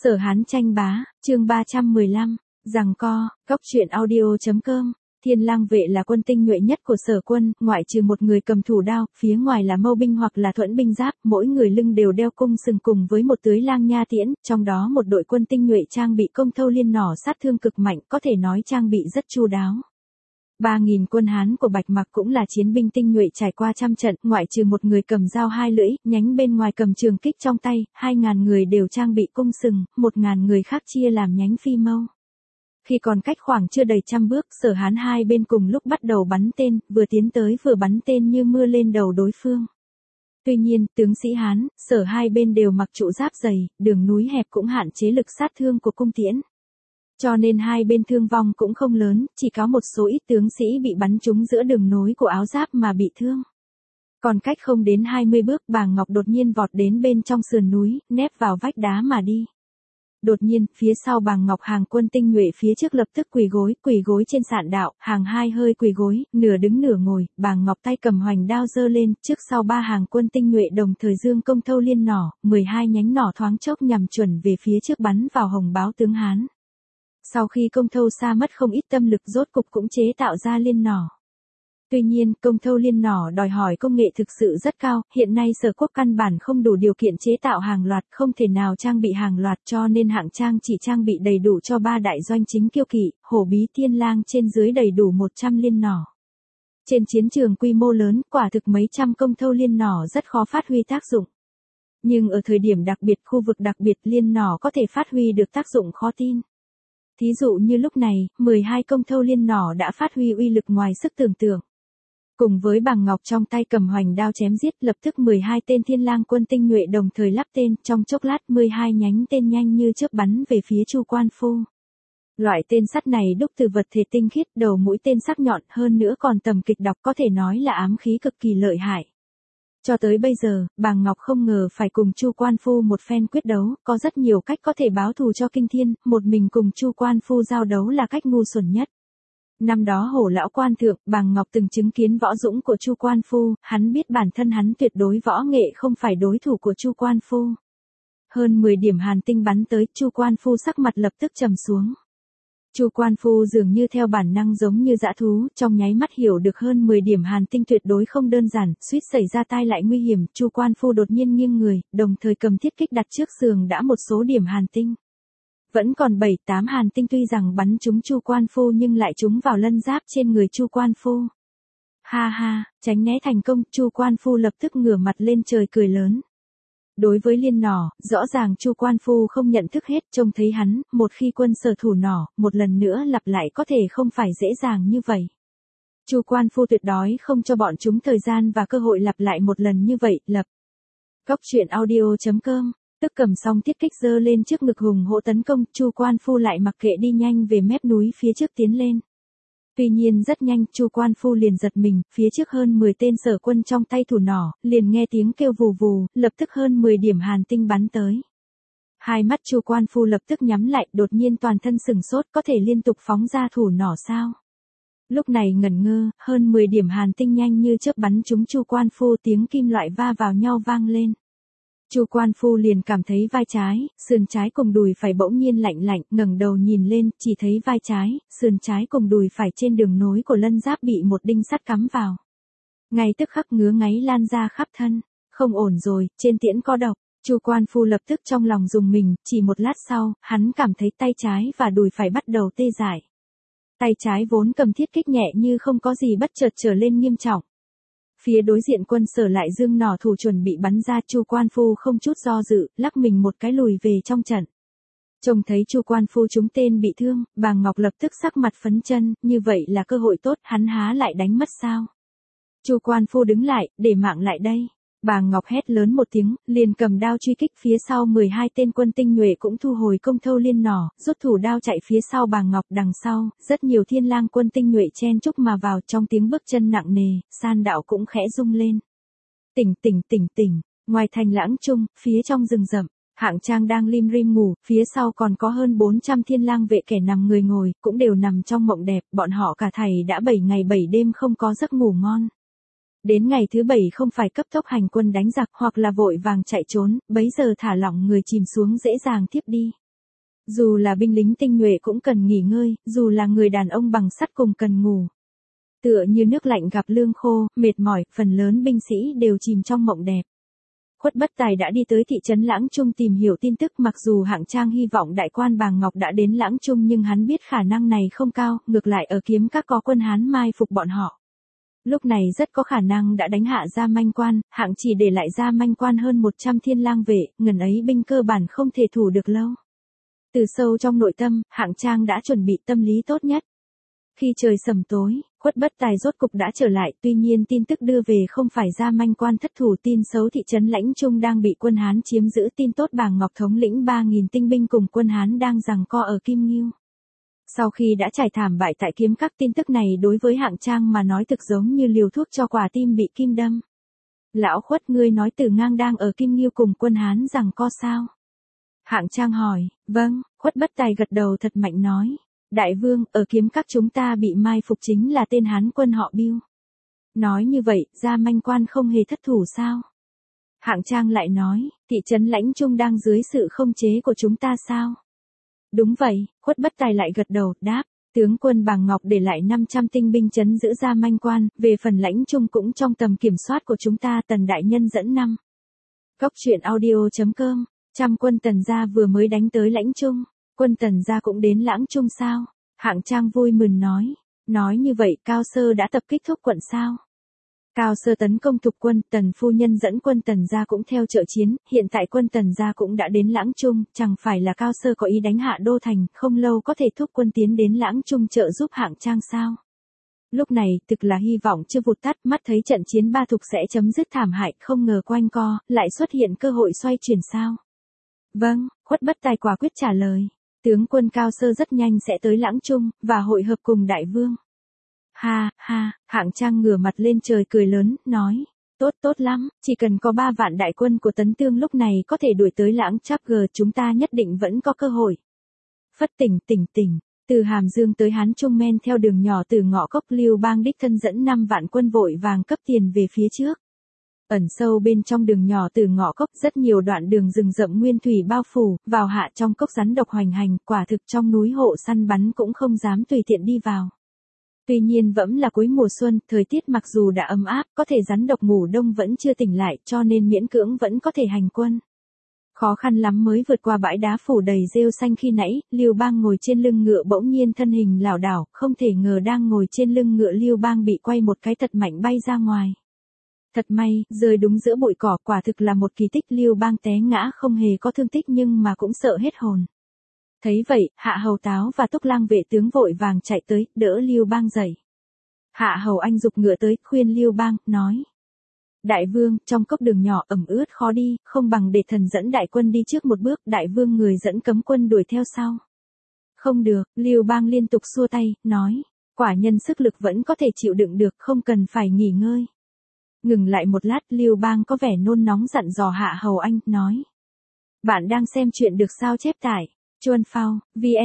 Sở Hán tranh bá, chương 315, giằng co, góc truyện audio.com. Thiên lang vệ là quân tinh nhuệ nhất của Sở quân, ngoại trừ một người cầm thủ đao, phía ngoài là mâu binh hoặc là thuẫn binh giáp, mỗi người lưng đều đeo cung sừng cùng với một tưới lang nha tiễn, trong đó một đội quân tinh nhuệ trang bị công thâu liên nỏ sát thương cực mạnh, có thể nói trang bị rất chu đáo. 3.000 quân Hán của Bạch Mặc cũng là chiến binh tinh nhuệ trải qua trăm trận, ngoại trừ một người cầm dao hai lưỡi, nhánh bên ngoài cầm trường kích trong tay, 2.000 người đều trang bị cung sừng, 1.000 người khác chia làm nhánh phi mâu. Khi còn cách khoảng chưa đầy trăm bước, Sở Hán hai bên cùng lúc bắt đầu bắn tên, vừa tiến tới vừa bắn tên như mưa lên đầu đối phương. Tuy nhiên, tướng sĩ Hán, Sở hai bên đều mặc trụ giáp dày, đường núi hẹp cũng hạn chế lực sát thương của cung tiễn. Cho nên hai bên thương vong cũng không lớn, chỉ có một số ít tướng sĩ bị bắn trúng giữa đường nối của áo giáp mà bị thương. Còn cách không đến 20 bước, Bàng Ngọc đột nhiên vọt đến bên trong sườn núi, nép vào vách đá mà đi. Đột nhiên, phía sau Bàng Ngọc hàng quân tinh nhuệ phía trước lập tức quỳ gối trên sạn đạo, hàng hai hơi quỳ gối, nửa đứng nửa ngồi, Bàng Ngọc tay cầm hoành đao giơ lên, trước sau ba hàng quân tinh nhuệ đồng thời dương công thâu liên nỏ, 12 nhánh nỏ thoáng chốc nhằm chuẩn về phía trước bắn vào hồng báo tướng Hán. Sau khi công thâu xa mất không ít tâm lực rốt cục cũng chế tạo ra liên nỏ. Tuy nhiên, công thâu liên nỏ đòi hỏi công nghệ thực sự rất cao, hiện nay Sở quốc căn bản không đủ điều kiện chế tạo hàng loạt, không thể nào trang bị hàng loạt cho nên hạng trang chỉ trang bị đầy đủ cho 3 đại doanh chính kiêu kỵ, hổ bí thiên lang trên dưới đầy đủ 100 liên nỏ. Trên chiến trường quy mô lớn, quả thực mấy trăm công thâu liên nỏ rất khó phát huy tác dụng. Nhưng ở thời điểm đặc biệt, khu vực đặc biệt, liên nỏ có thể phát huy được tác dụng khó tin. Thí dụ như lúc này, 12 công thâu liên nỏ đã phát huy uy lực ngoài sức tưởng tượng. Cùng với Bàng Ngọc trong tay cầm hoành đao chém giết, lập tức 12 tên thiên lang quân tinh nhuệ đồng thời lắp tên, trong chốc lát 12 nhánh tên nhanh như chớp bắn về phía Chu Quan Phu. Loại tên sắt này đúc từ vật thể tinh khiết, đầu mũi tên sắc nhọn, hơn nữa còn tầm kịch độc, có thể nói là ám khí cực kỳ lợi hại. Cho tới bây giờ, Bàng Ngọc không ngờ phải cùng Chu Quan Phu một phen quyết đấu, có rất nhiều cách có thể báo thù cho kinh thiên, một mình cùng Chu Quan Phu giao đấu là cách ngu xuẩn nhất. Năm đó Hổ lão quan thượng, Bàng Ngọc từng chứng kiến võ dũng của Chu Quan Phu, hắn biết bản thân hắn tuyệt đối võ nghệ không phải đối thủ của Chu Quan Phu. Hơn 10 điểm hàn tinh bắn tới, Chu Quan Phu sắc mặt lập tức trầm xuống. Chu Quan Phu dường như theo bản năng giống như dã thú, trong nháy mắt hiểu được hơn 10 điểm hàn tinh tuyệt đối không đơn giản, suýt xảy ra tai lại nguy hiểm, Chu Quan Phu đột nhiên nghiêng người, đồng thời cầm thiết kích đặt trước sườn đã một số điểm hàn tinh. Vẫn còn 7-8 hàn tinh, tuy rằng bắn trúng Chu Quan Phu nhưng lại trúng vào lân giáp trên người Chu Quan Phu. Ha ha, tránh né thành công, Chu Quan Phu lập tức ngửa mặt lên trời cười lớn. Đối với liên nỏ, rõ ràng Chu Quan Phu không nhận thức hết, trông thấy hắn, một khi quân Sở thủ nỏ, một lần nữa lặp lại có thể không phải dễ dàng như vậy. Chu Quan Phu tuyệt đối không cho bọn chúng thời gian và cơ hội lặp lại một lần như vậy, lập. Góc truyện audio.com, tức cầm xong thiết kích giơ lên trước ngực hùng hổ tấn công, Chu Quan Phu lại mặc kệ đi nhanh về mép núi phía trước tiến lên. Tuy nhiên rất nhanh, Chu Quan Phu liền giật mình, phía trước hơn 10 tên Sở quân trong tay thủ nỏ, liền nghe tiếng kêu vù vù, lập tức hơn 10 điểm hàn tinh bắn tới. Hai mắt Chu Quan Phu lập tức nhắm lại, đột nhiên toàn thân sừng sốt, có thể liên tục phóng ra thủ nỏ sao? Lúc này ngẩn ngơ, hơn 10 điểm hàn tinh nhanh như chớp bắn trúng Chu Quan Phu, tiếng kim loại va vào nhau vang lên. Chu Quan Phu liền cảm thấy vai trái, sườn trái cùng đùi phải bỗng nhiên lạnh lạnh, ngẩng đầu nhìn lên, chỉ thấy vai trái, sườn trái cùng đùi phải trên đường nối của lân giáp bị một đinh sắt cắm vào. Ngay tức khắc ngứa ngáy lan ra khắp thân, không ổn rồi, trên tiễn có độc. Chu Quan Phu lập tức trong lòng rùng mình, chỉ một lát sau, hắn cảm thấy tay trái và đùi phải bắt đầu tê dại. Tay trái vốn cầm thiết kích nhẹ như không có gì bất chợt trở lên nghiêm trọng. Phía đối diện quân Sở lại dương nỏ thủ chuẩn bị bắn ra, Chu Quan Phu không chút do dự, lắc mình một cái lùi về trong trận. Trông thấy Chu Quan Phu trúng tên bị thương, Bàng Ngọc lập tức sắc mặt phấn chân, như vậy là cơ hội tốt, hắn há lại đánh mất sao? Chu Quan Phu đứng lại, để mạng lại đây. Bàng Ngọc hét lớn một tiếng, liền cầm đao truy kích, phía sau 12 tên quân tinh nhuệ cũng thu hồi công thâu liên nỏ, rút thủ đao chạy phía sau Bàng Ngọc. Đằng sau, rất nhiều thiên lang quân tinh nhuệ chen chúc mà vào, trong tiếng bước chân nặng nề, san đạo cũng khẽ rung lên. Tỉnh, ngoài thành Lãng Trung, phía trong rừng rậm, hạng trang đang lim rim ngủ, phía sau còn có hơn 400 thiên lang vệ kẻ nằm người ngồi, cũng đều nằm trong mộng đẹp, bọn họ cả thảy đã 7 ngày 7 đêm không có giấc ngủ ngon. Đến ngày thứ 7 không phải cấp tốc hành quân đánh giặc hoặc là vội vàng chạy trốn, bấy giờ thả lỏng người chìm xuống dễ dàng thiếp đi. Dù là binh lính tinh nhuệ cũng cần nghỉ ngơi, dù là người đàn ông bằng sắt cùng cần ngủ. Tựa như nước lạnh gặp lương khô, mệt mỏi, phần lớn binh sĩ đều chìm trong mộng đẹp. Khuất Bất Tài đã đi tới thị trấn Lãng Trung tìm hiểu tin tức, mặc dù Hạng Trang hy vọng đại quan Bàng Ngọc đã đến Lãng Trung nhưng hắn biết khả năng này không cao, ngược lại ở Kiếm Các có quân Hán mai phục bọn họ. Lúc này rất có khả năng đã đánh hạ Gia Manh Quan, Hạng chỉ để lại Gia Manh Quan hơn 100 thiên lang vệ, ngần ấy binh cơ bản không thể thủ được lâu. Từ sâu trong nội tâm, Hạng Trang đã chuẩn bị tâm lý tốt nhất. Khi trời sầm tối, Khuất Bất Tài rốt cục đã trở lại, tuy nhiên tin tức đưa về không phải Gia Manh Quan thất thủ, tin xấu thị trấn Lãnh Trung đang bị quân Hán chiếm giữ, tin tốt Bàng Ngọc thống lĩnh 3.000 tinh binh cùng quân Hán đang giằng co ở Kim Ngưu. Sau khi đã trải thảm bại tại Kiếm Các, tin tức này đối với Hạng Trang mà nói thực giống như liều thuốc cho quả tim bị kim đâm. Lão Khuất, ngươi nói Từ Ngang đang ở Kim Ngưu cùng quân Hán giằng co sao? Hạng Trang hỏi. Vâng, Khuất Bất Tài gật đầu thật mạnh nói. Đại vương, ở Kiếm Các chúng ta bị mai phục chính là tên Hán quân họ Bưu. Nói như vậy, Gia Manh Quan không hề thất thủ sao? Hạng Trang lại nói, thị trấn Lãnh Trung đang dưới sự khống chế của chúng ta sao? Đúng vậy, Khuất Bất Tài lại gật đầu, đáp. Tướng quân Bàng Ngọc để lại 500 tinh binh trấn giữ Gia Manh Quan, về phần Lãnh Trung cũng trong tầm kiểm soát của chúng ta. Tần đại nhân dẫn 5. Cốc truyện audio.com. Trăm quân Tần gia vừa mới đánh tới Lãnh Trung. Quân Tần gia cũng đến Lãng Trung sao? Hạng Trang vui mừng nói. Nói như vậy, Cao Sơ đã tập kích Thúc quận sao? Cao Sơ tấn công Thục quân, Tần phu nhân dẫn quân Tần gia cũng theo trợ chiến, hiện tại quân Tần gia cũng đã đến Lãng Trung, chẳng phải là Cao Sơ có ý đánh hạ đô thành, không lâu có thể thúc quân tiến đến Lãng Trung trợ giúp Hạng Trang sao? Lúc này, thực là hy vọng chưa vụt tắt, mắt thấy trận chiến Ba Thục sẽ chấm dứt thảm hại, không ngờ quanh co, lại xuất hiện cơ hội xoay chuyển sao? Vâng, Khuất Bất Tài quả quyết trả lời. Tướng quân Cao Sơ rất nhanh sẽ tới Lãng Trung, và hội hợp cùng đại vương. Ha, ha, Hạng Trang ngửa mặt lên trời cười lớn, nói. Tốt tốt lắm, chỉ cần có 3 vạn đại quân của Tấn Tương lúc này có thể đuổi tới Lãng Cháp Gờ, chúng ta nhất định vẫn có cơ hội. Phất tỉnh, từ Hàm Dương tới Hán Trung men theo đường nhỏ từ Ngõ Cốc, Lưu Bang đích thân dẫn 5 vạn quân vội vàng cấp tiền về phía trước. Ẩn sâu bên trong đường nhỏ từ Ngõ Cốc, rất nhiều đoạn đường rừng rậm nguyên thủy bao phủ, vào hạ trong cốc rắn độc hoành hành, quả thực trong núi hộ săn bắn cũng không dám tùy tiện đi vào. Tuy nhiên vẫn là cuối mùa xuân, thời tiết mặc dù đã ấm áp, có thể rắn độc ngủ đông vẫn chưa tỉnh lại, cho nên miễn cưỡng vẫn có thể hành quân. Khó khăn lắm mới vượt qua bãi đá phủ đầy rêu xanh khi nãy, Lưu Bang ngồi trên lưng ngựa bỗng nhiên thân hình lảo đảo, không thể ngờ đang ngồi trên lưng ngựa Lưu Bang bị quay một cái thật mạnh bay ra ngoài. Thật may, rơi đúng giữa bụi cỏ, quả thực là một kỳ tích. Lưu Bang té ngã không hề có thương tích nhưng mà cũng sợ hết hồn. Thấy vậy, Hạ Hầu Táo và Túc Lang vệ tướng vội vàng chạy tới, đỡ Lưu Bang dậy. Hạ Hầu Anh giục ngựa tới, khuyên Lưu Bang, nói. Đại vương, trong cốc đường nhỏ ẩm ướt khó đi, không bằng để thần dẫn đại quân đi trước một bước, đại vương người dẫn cấm quân đuổi theo sau. Không được, Lưu Bang liên tục xua tay, nói. Quả nhân sức lực vẫn có thể chịu đựng được, không cần phải nghỉ ngơi. Ngừng lại một lát, Lưu Bang có vẻ nôn nóng dặn dò Hạ Hầu Anh, nói. Bạn đang xem chuyện được sao chép tải. Chuan Phao,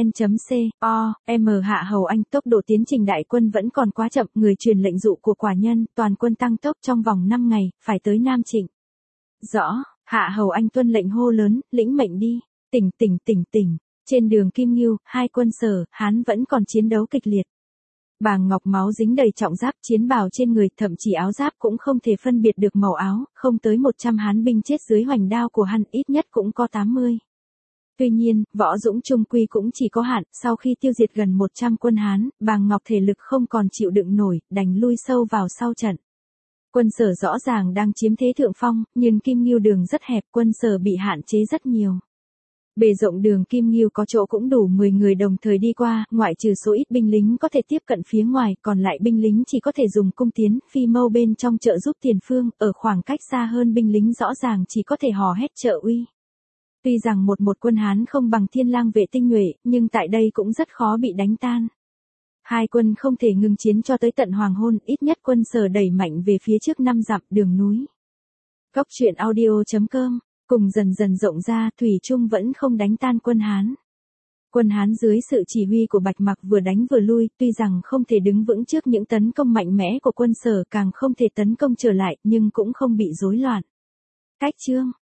vn.com, Hạ Hầu Anh, tốc độ tiến trình đại quân vẫn còn quá chậm, người truyền lệnh dụ của quả nhân, toàn quân tăng tốc trong vòng 5 ngày, phải tới Nam Trịnh. Rõ, Hạ Hầu Anh tuân lệnh hô lớn, lĩnh mệnh đi, tỉnh. Trên đường Kim Ngưu, hai quân Sở, Hán vẫn còn chiến đấu kịch liệt. Bàng Ngọc máu dính đầy trọng giáp, chiến bào trên người, thậm chí áo giáp cũng không thể phân biệt được màu áo, không tới 100 Hán binh chết dưới hoành đao của hắn, ít nhất cũng có 80. Tuy nhiên, võ dũng trung quy cũng chỉ có hạn, sau khi tiêu diệt gần 100 quân Hán, Bàng Ngọc thể lực không còn chịu đựng nổi, đành lui sâu vào sau trận. Quân Sở rõ ràng đang chiếm thế thượng phong, nhưng Kim Ngưu đường rất hẹp, quân Sở bị hạn chế rất nhiều. Bề rộng đường Kim Ngưu có chỗ cũng đủ 10 người đồng thời đi qua, ngoại trừ số ít binh lính có thể tiếp cận phía ngoài, còn lại binh lính chỉ có thể dùng cung tiến, phi mâu bên trong trợ giúp tiền phương, ở khoảng cách xa hơn binh lính rõ ràng chỉ có thể hò hét trợ uy. Tuy rằng một quân Hán không bằng Thiên Lang vệ tinh nhuệ, nhưng tại đây cũng rất khó bị đánh tan. Hai quân không thể ngừng chiến cho tới tận hoàng hôn, ít nhất quân Sở đẩy mạnh về phía trước 5 dặm đường núi. Cốc truyện audio.com, cùng dần dần rộng ra, thủy chung vẫn không đánh tan quân Hán. Quân Hán dưới sự chỉ huy của Bạch Mặc vừa đánh vừa lui, tuy rằng không thể đứng vững trước những tấn công mạnh mẽ của quân Sở, càng không thể tấn công trở lại, nhưng cũng không bị rối loạn. Cách chương